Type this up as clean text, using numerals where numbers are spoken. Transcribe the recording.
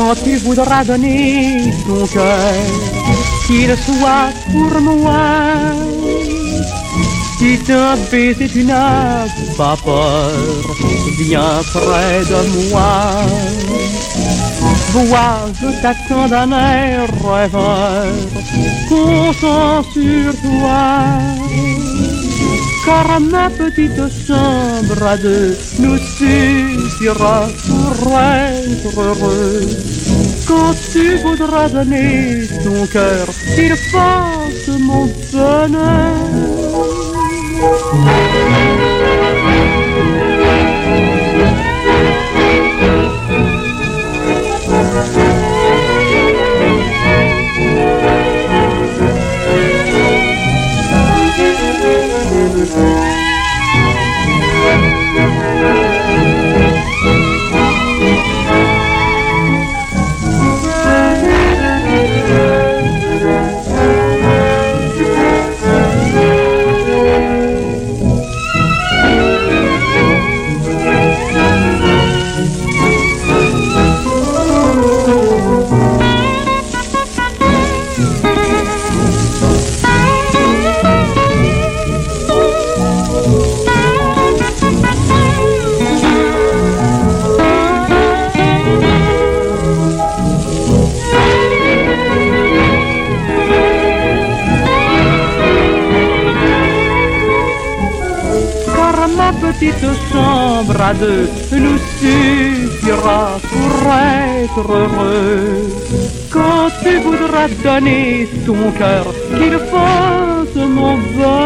quand tu voudras donner ton cœur, qu'il soit pour moi. Si t'as baisé, tu n'as pas peur, viens près de moi. Vois, je t'attends d'un air rêveur, comptant sur toi. Car ma petite chambre à deux nous suffira pour être heureux. Quand tu voudras donner ton cœur, il fasse mon bonheur. Petite chambre à deux nous suffira pour être heureux. Quand tu voudras donner ton cœur, qu'il fasse mon bonheur.